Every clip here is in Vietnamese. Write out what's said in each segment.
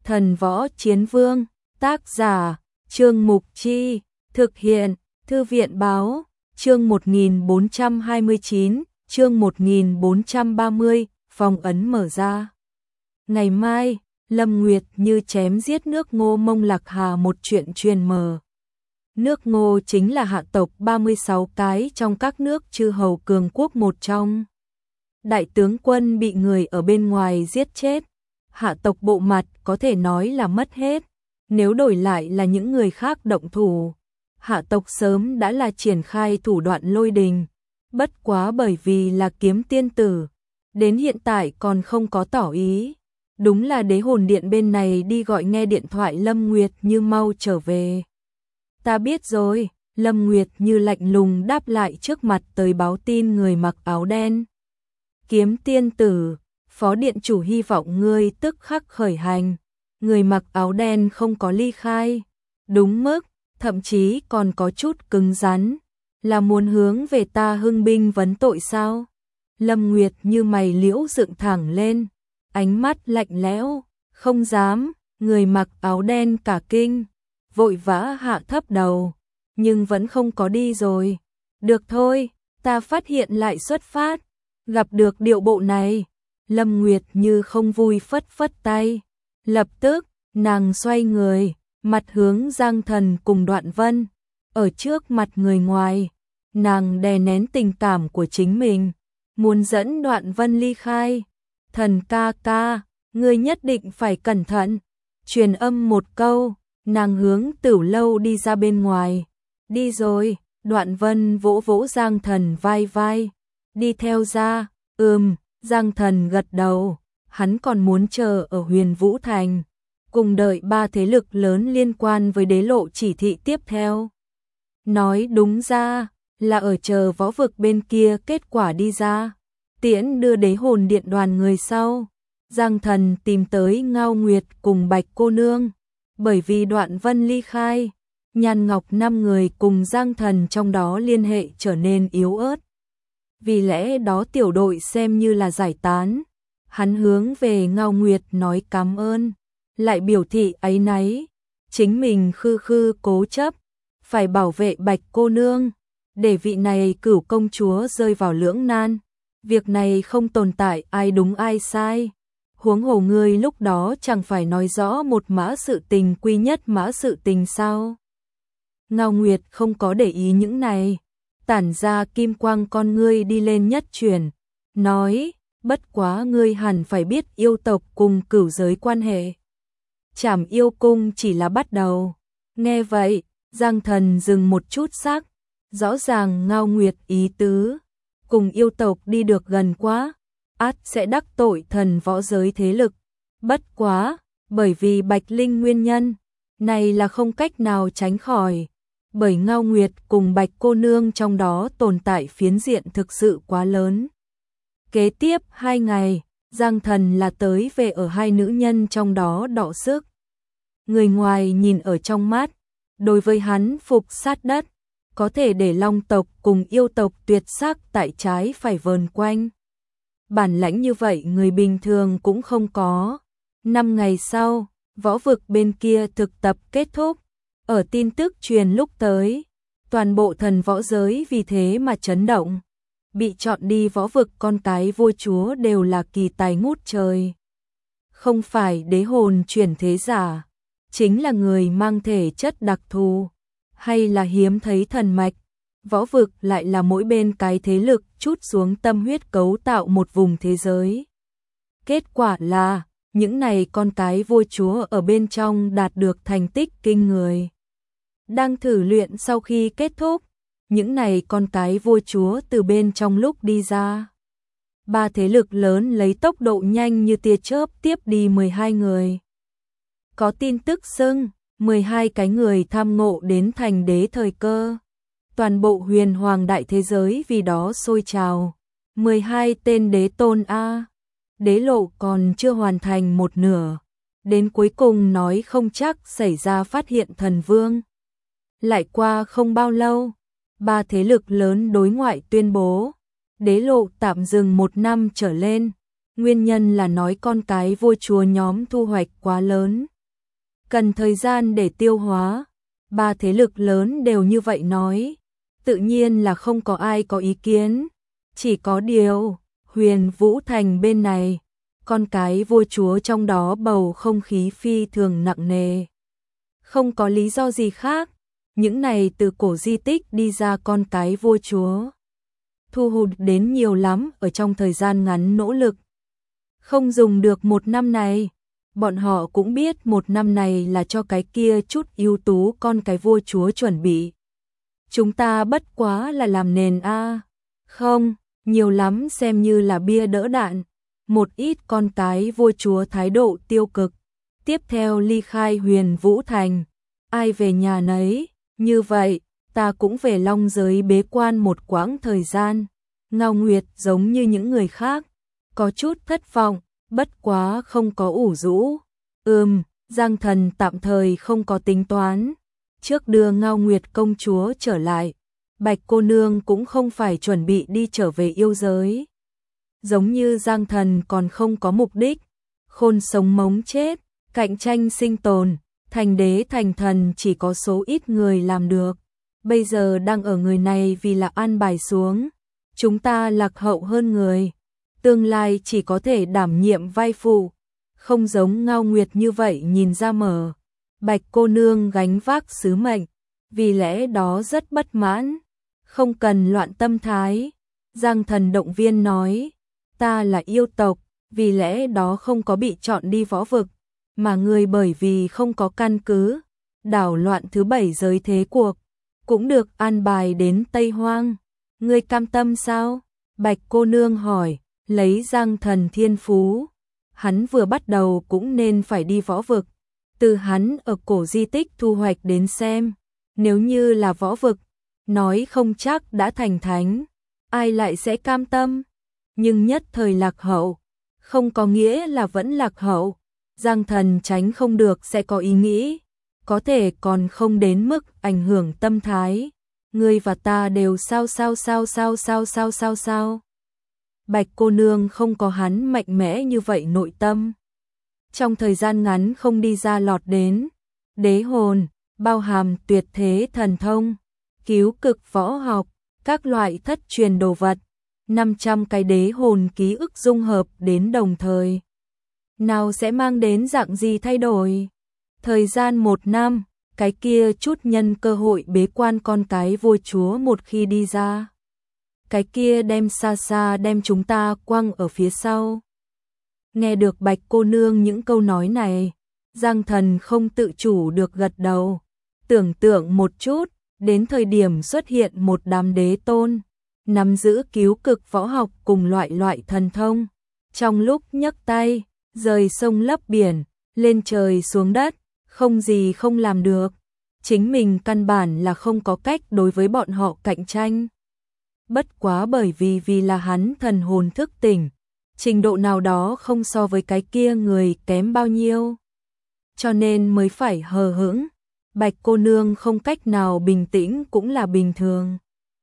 Thần Võ Chiến Vương, tác giả, Trương Mục Chi, thực hiện, Thư viện Báo, chương 1429, chương 1430, phong ấn mở ra. Ngày mai, Lâm Nguyệt Như chém giết nước Ngô Mông Lạc Hà một chuyện truyền mờ. Nước Ngô chính là hạ tộc 36 cái trong các nước chư hầu cường quốc một trong. Đại tướng quân bị người ở bên ngoài giết chết, hạ tộc bộ mặt có thể nói là mất hết, nếu đổi lại là những người khác động thủ, hạ tộc sớm đã là triển khai thủ đoạn lôi đình, bất quá bởi vì là kiếm tiên tử, đến hiện tại còn không có tỏ ý. Đúng là đế hồn điện bên này đi gọi nghe điện thoại Lâm Nguyệt Như mau trở về. Ta biết rồi, Lâm Nguyệt Như lạnh lùng đáp lại trước mặt tới báo tin người mặc áo đen. Kiếm tiên tử, phó điện chủ hy vọng ngươi tức khắc khởi hành. Người mặc áo đen không có ly khai, đúng mức, thậm chí còn có chút cứng rắn, là muốn hướng về ta hưng binh vấn tội sao? Lâm Nguyệt Như mày liễu dựng thẳng lên, ánh mắt lạnh lẽo, không dám. Người mặc áo đen cả kinh, vội vã hạ thấp đầu, nhưng vẫn không có đi rồi. Được thôi, ta phát hiện lại xuất phát. Gặp được điệu bộ này, Lâm Nguyệt Như không vui phất phất tay. Lập tức, nàng xoay người, mặt hướng Giang Thần cùng Đoạn Vân. Ở trước mặt người ngoài, nàng đè nén tình cảm của chính mình, muốn dẫn Đoạn Vân ly khai. Thần ca ca, ngươi nhất định phải cẩn thận. Truyền âm một câu, nàng hướng Tửu lâu đi ra bên ngoài. Đi rồi, Đoạn Vân vỗ vỗ Giang Thần vai vai. Đi theo ra, Giang Thần gật đầu. Hắn còn muốn chờ ở Huyền Vũ Thành, cùng đợi ba thế lực lớn liên quan với đế lộ chỉ thị tiếp theo. Nói đúng ra, là ở chờ võ vực bên kia kết quả đi ra. Tiễn đưa đế hồn điện đoàn người sau. Giang Thần tìm tới Ngao Nguyệt cùng Bạch cô nương. Bởi vì Đoạn Vân ly khai, Nhan Ngọc 5 người cùng Giang Thần trong đó liên hệ trở nên yếu ớt. Vì lẽ đó tiểu đội xem như là giải tán. Hắn hướng về Ngao Nguyệt nói cảm ơn, lại biểu thị áy náy. Chính mình khư cố chấp, phải bảo vệ Bạch cô nương, để vị này Cửu công chúa rơi vào lưỡng nan. Việc này không tồn tại ai đúng ai sai. Huống hồ ngươi lúc đó chẳng phải nói rõ một mã sự tình quy nhất mã sự tình sao? Ngao Nguyệt không có để ý những này, tản ra kim quang con ngươi đi lên nhất chuyển, nói, bất quá ngươi hẳn phải biết yêu tộc cùng cửu giới quan hệ. Trảm yêu cung chỉ là bắt đầu. Nghe vậy, Giang Thần dừng một chút sắc, rõ ràng Ngao Nguyệt ý tứ, cùng yêu tộc đi được gần quá, ắt sẽ đắc tội thần võ giới thế lực. Bất quá, bởi vì Bạch Linh nguyên nhân, này là không cách nào tránh khỏi, bởi Ngao Nguyệt cùng Bạch cô nương trong đó tồn tại phiến diện thực sự quá lớn. Kế tiếp 2 ngày, Giang Thần là tới về ở hai nữ nhân trong đó đọ sức. Người ngoài nhìn ở trong mắt, đối với hắn phục sát đất, có thể để long tộc cùng yêu tộc tuyệt sắc tại trái phải vờn quanh. Bản lãnh như vậy người bình thường cũng không có. 5 ngày sau, võ vực bên kia thực tập kết thúc. Ở tin tức truyền lúc tới, toàn bộ thần võ giới vì thế mà chấn động. Bị chọn đi võ vực con cái vua chúa đều là kỳ tài ngút trời. Không phải đế hồn chuyển thế giả, chính là người mang thể chất đặc thù, hay là hiếm thấy thần mạch. Võ vực lại là mỗi bên cái thế lực chút xuống tâm huyết cấu tạo một vùng thế giới. Kết quả là, những này con cái vua chúa ở bên trong đạt được thành tích kinh người. Đang thử luyện sau khi kết thúc, những này con cái vua chúa từ bên trong lúc đi ra. Ba thế lực lớn lấy tốc độ nhanh như tia chớp tiếp đi 12 người. Có tin tức xưng, 12 cái người tham ngộ đến thành đế thời cơ. Toàn bộ huyền hoàng đại thế giới vì đó sôi trào. 12 tên đế tôn A. Đế lộ còn chưa hoàn thành một nửa. Đến cuối cùng nói không chắc xảy ra phát hiện thần vương. Lại qua không bao lâu, ba thế lực lớn đối ngoại tuyên bố. Đế lộ tạm dừng 1 năm trở lên. Nguyên nhân là nói con cái vua chúa nhóm thu hoạch quá lớn. cần thời gian để tiêu hóa. Ba thế lực lớn đều như vậy nói, tự nhiên là không có ai có ý kiến. Chỉ có điều, Huyền Vũ Thành bên này, con cái vua chúa trong đó bầu không khí phi thường nặng nề. Không có lý do gì khác, những này từ cổ di tích đi ra con cái vua chúa. Thu hút đến nhiều lắm ở trong thời gian ngắn nỗ lực. Không dùng được một năm này, bọn họ cũng biết một năm này là cho cái kia chút ưu tú con cái vua chúa chuẩn bị. Chúng ta bất quá là làm nền a. Không, nhiều lắm xem như là bia đỡ đạn. Một ít con cái vua chúa thái độ tiêu cực. Tiếp theo ly khai Huyền Vũ Thành. Ai về nhà nấy, như vậy, ta cũng về Long Giới bế quan một quãng thời gian. Ngao Nguyệt giống như những người khác, có chút thất vọng, bất quá không có ủ rũ. Giang Thần tạm thời không có tính toán. Trước đưa Ngao Nguyệt công chúa trở lại, Bạch cô nương cũng không phải chuẩn bị đi trở về yêu giới. Giống như Giang Thần còn không có mục đích, khôn sống mống chết, cạnh tranh sinh tồn, thành đế thành thần chỉ có số ít người làm được. Bây giờ đang ở người này vì là an bài xuống, chúng ta lạc hậu hơn người, tương lai chỉ có thể đảm nhiệm vai phụ, không giống Ngao Nguyệt như vậy nhìn ra mở. Bạch cô nương gánh vác sứ mệnh, vì lẽ đó rất bất mãn, không cần loạn tâm thái. Giang Thần động viên nói, ta là yêu tộc, vì lẽ đó không có bị chọn đi võ vực, mà người bởi vì không có căn cứ, đảo loạn thứ 7 giới thế cuộc, cũng được an bài đến Tây Hoang. Ngươi cam tâm sao? Bạch cô nương hỏi, lấy Giang Thần thiên phú, hắn vừa bắt đầu cũng nên phải đi võ vực. Từ hắn ở cổ di tích thu hoạch đến xem, nếu như là võ vực, nói không chắc đã thành thánh, ai lại sẽ cam tâm. Nhưng nhất thời lạc hậu, không có nghĩa là vẫn lạc hậu. Giang Thần tránh không được sẽ có ý nghĩ, có thể còn không đến mức ảnh hưởng tâm thái. Ngươi và ta đều sao. Bạch cô nương không có hắn mạnh mẽ như vậy nội tâm. Trong thời gian ngắn không đi ra lọt đến đế hồn, bao hàm tuyệt thế thần thông, cứu cực võ học, các loại thất truyền đồ vật, 500 cái đế hồn ký ức dung hợp đến đồng thời. Nào sẽ mang đến dạng gì thay đổi? Thời gian 1 năm, cái kia chút nhân cơ hội bế quan con cái vua chúa một khi đi ra. Cái kia đem xa xa đem chúng ta quăng ở phía sau. Nghe được Bạch cô nương những câu nói này, Giang Thần không tự chủ được gật đầu. Tưởng tượng một chút, đến thời điểm xuất hiện một đám đế tôn, nắm giữ cứu cực võ học cùng loại thần thông. Trong lúc nhấc tay, rời sông lấp biển, lên trời xuống đất, không gì không làm được. Chính mình căn bản là không có cách đối với bọn họ cạnh tranh. Bất quá bởi vì là hắn thần hồn thức tỉnh, trình độ nào đó không so với cái kia người kém bao nhiêu, cho nên mới phải hờ hững. Bạch cô nương không cách nào bình tĩnh cũng là bình thường.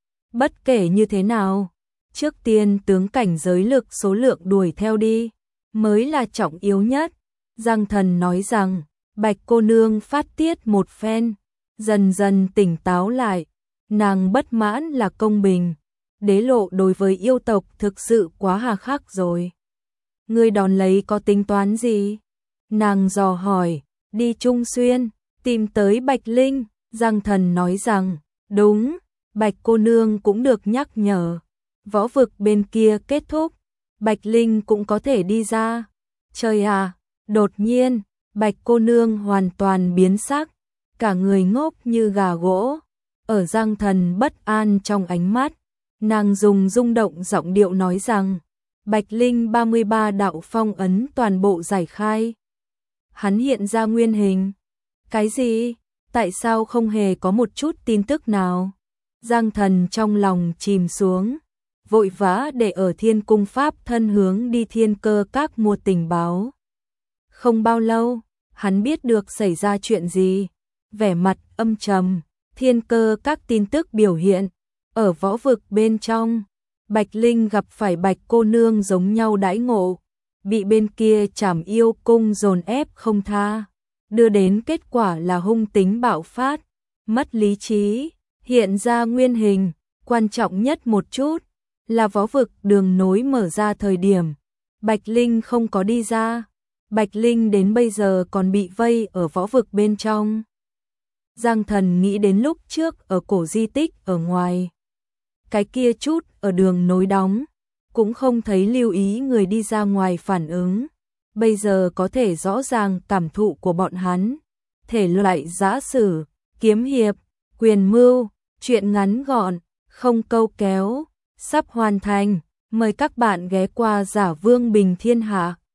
Bất kể như thế nào, trước tiên tướng cảnh giới lực số lượng đuổi theo đi, mới là trọng yếu nhất. Giang Thần nói rằng, Bạch cô nương phát tiết một phen, dần dần tỉnh táo lại, nàng bất mãn là công bình. Đế lộ đối với yêu tộc thực sự quá hà khắc rồi. Ngươi đón lấy có tính toán gì? Nàng dò hỏi, đi Trung Xuyên, tìm tới Bạch Linh. Giang Thần nói rằng, đúng, Bạch cô nương cũng được nhắc nhở. Võ vực bên kia kết thúc, Bạch Linh cũng có thể đi ra. Trời à, đột nhiên, Bạch cô nương hoàn toàn biến sắc, cả người ngốc như gà gỗ. Ở Giang Thần bất an trong ánh mắt, nàng dùng rung động giọng điệu nói rằng, Bạch Linh 33 đạo phong ấn toàn bộ giải khai. Hắn hiện ra nguyên hình. Cái gì? Tại sao không hề có một chút tin tức nào? Giang Thần trong lòng chìm xuống, vội vã để ở Thiên Cung Pháp thân hướng đi Thiên Cơ Các mua tình báo. Không bao lâu, hắn biết được xảy ra chuyện gì. Vẻ mặt âm trầm, Thiên Cơ Các tin tức biểu hiện. Ở võ vực bên trong, Bạch Linh gặp phải Bạch cô nương giống nhau đãi ngộ, bị bên kia Trảm Yêu Cung dồn ép không tha. đưa đến kết quả là hung tính bạo phát, mất lý trí, hiện ra nguyên hình. Quan trọng nhất một chút là võ vực đường nối mở ra thời điểm Bạch Linh không có đi ra. Bạch Linh đến bây giờ còn bị vây ở võ vực bên trong. Giang Thần nghĩ đến lúc trước ở cổ di tích ở ngoài. Cái kia chút ở đường nối đóng, cũng không thấy lưu ý người đi ra ngoài phản ứng. Bây giờ có thể rõ ràng cảm thụ của bọn hắn. Thể loại giã sử, kiếm hiệp, quyền mưu, truyện ngắn gọn, không câu kéo, sắp hoàn thành. Mời các bạn ghé qua Giả Vương Bình Thiên Hạ.